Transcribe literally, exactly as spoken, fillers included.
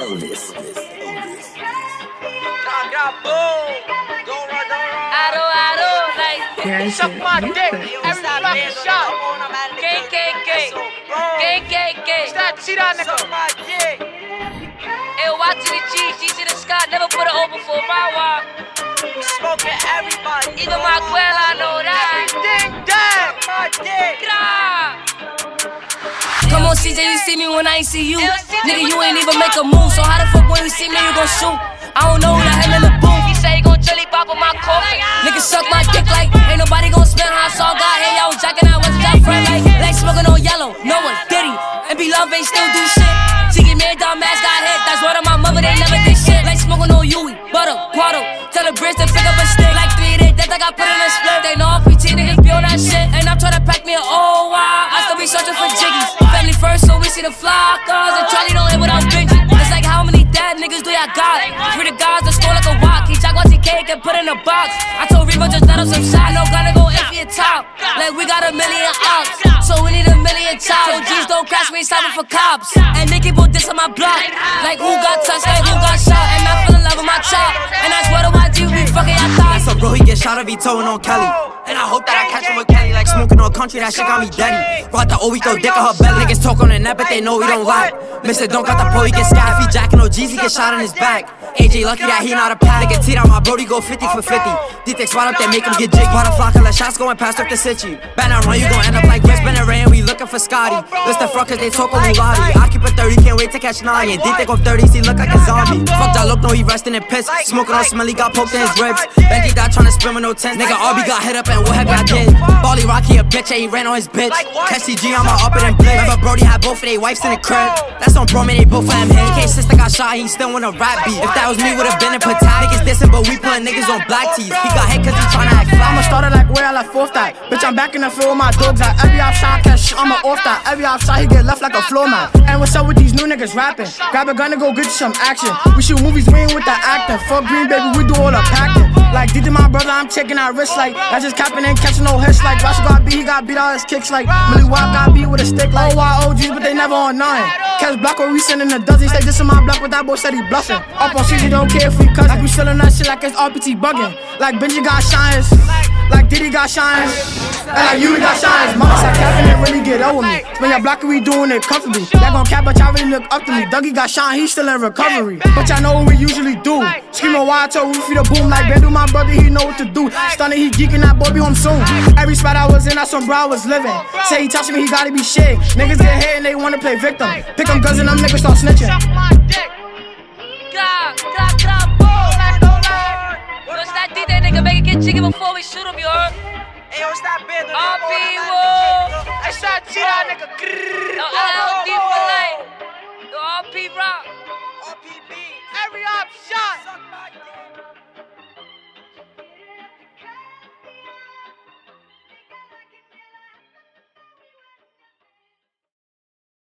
Elvis. Ado, ado, like, suck my dick, every fucking shot. K K K, K K K. Stop cheat on nigga. Hey, watch the G, G to the sky, never put it over for my wife. Smoking everybody. Even my girl, I know that. Everything dead. My dick. Come on, C J, you see me when I ain't see you. Nigga, you ain't even make a move. So how the fuck when you see me, you gon' shoot? I don't know who the hell in the booth. He say he gon' jelly pop on my coffin. Nigga suck my dick like ain't nobody gon' spend how I saw God. Hey, I was jacking out, wasn't y'all friend like like smoking on yellow. No one did he. And be love ain't still do shit. She get married, dumb ass got hit. That's word of my mother, they never did shit. Like smoking on Yui, butter, guado. Tell the bridge to pick up a stick. Like three days, that I got put in a split. They know P T niggas be on that shit. And I'm trying to pack me an old while. I still be searching for jiggies. Family first, so we see the fly cars. And Charlie don't live without Benji. It's like how many dead niggas do y'all got? Free the guys that store like a walk. He jack watching cake and put in a box. I told Reba just let up some shot. No gonna go iffy and top. Like we got a million ops. So we need a million chops. So G's don't crash, we ain't stopping for cops. And they keep on this on my block. Like who got touched, like who got shot. And I fell in love with my chop. And I swear to Y G, we fucking y'all thoughts. So bro, he get shot if he towing on Kelly. And I hope that I catch him with Kelly. Like smoking on country, that shit got me deady. Brought the O, we throw dick on her belly. Niggas talk on the net, but they know we don't lie. Mister Don't got the pro, he get scared. If he jacking no G's, he get shot in his back. A J lucky that he not a pack. Nigga teed out my brody, go fifty for fifty. D-Tex spot up there, make him get jig. Bought a flock of shots going past up the city. Bad not run, you gon' end up like Chris Bennett Ray. And we looking for Scotty. List the front cause they talk on Mulati. I keep a thirty, can't wait to catch nine. And D-Tex off thirties, he look like a zombie. Fuck that look, no, he resting in piss. Smoking on smelly, got poked in his ribs. Benji died tryna spin with no tents. Nigga R B got hit up and what have I did? Bally Rocky a bitch, yeah, he ran on his bitch. Catch C G, I'ma up it and blitz. Remember Brody had both of they wives in the crib. That's on bro, man, they both let him hit. In case sister got shot, he still wanna rap beat. If that was me, would've been in Patak. Niggas dissing, but we putting niggas on black tees. He got hit cause he tryna act fly. I'ma start it like where I left off that. Bitch, I'm back in the field with my dogs at. Every outside catch, I'ma off that. Every outside, he get left like a floor mat. And what's up with these new niggas rapping? Grab a gun and go get you some action. We shoot movies, we ain't with the acting. Fuck Green, baby, we do all the packing. Like, D D my brother, I'm taking our wrist like. That's just capping and catching no hits like. Rush got beat, he got beat out his kicks like. Millie Wap got beat with a stick like. O Y O Gs, but they never on nine. Catch block or we sending a dozen. Stay this in my block, but that boy said he bluffing. Up on C G, don't care if we cousin. Like we selling that shit like it's R P T bugging. Like Benji got shines. Like Diddy got shines. And like Yui got shines. Mama said capping and really get over me. When y'all block, we doing it comfortably. Y'all gon' cap, but y'all really look up to me. Dougie got shine, he still in recovery. But y'all know what we usually do. Screaming wild toe, we feed a boom. Like Bandu, my brother, he know what to do. Stunning, he geeking, that boy be home soon. Every spot I was in, that's some bro I was living. Say he touching me, he gotta be shit. Niggas get hit and they wanna play victim. Pick them guns and them niggas start snitching. God, God, God, boom. What's that D J nigga? Make it get jiggy before we shoot him, you heard? Hey, what's that band? R P, whoa. I shot T that nigga. No, L L D for life.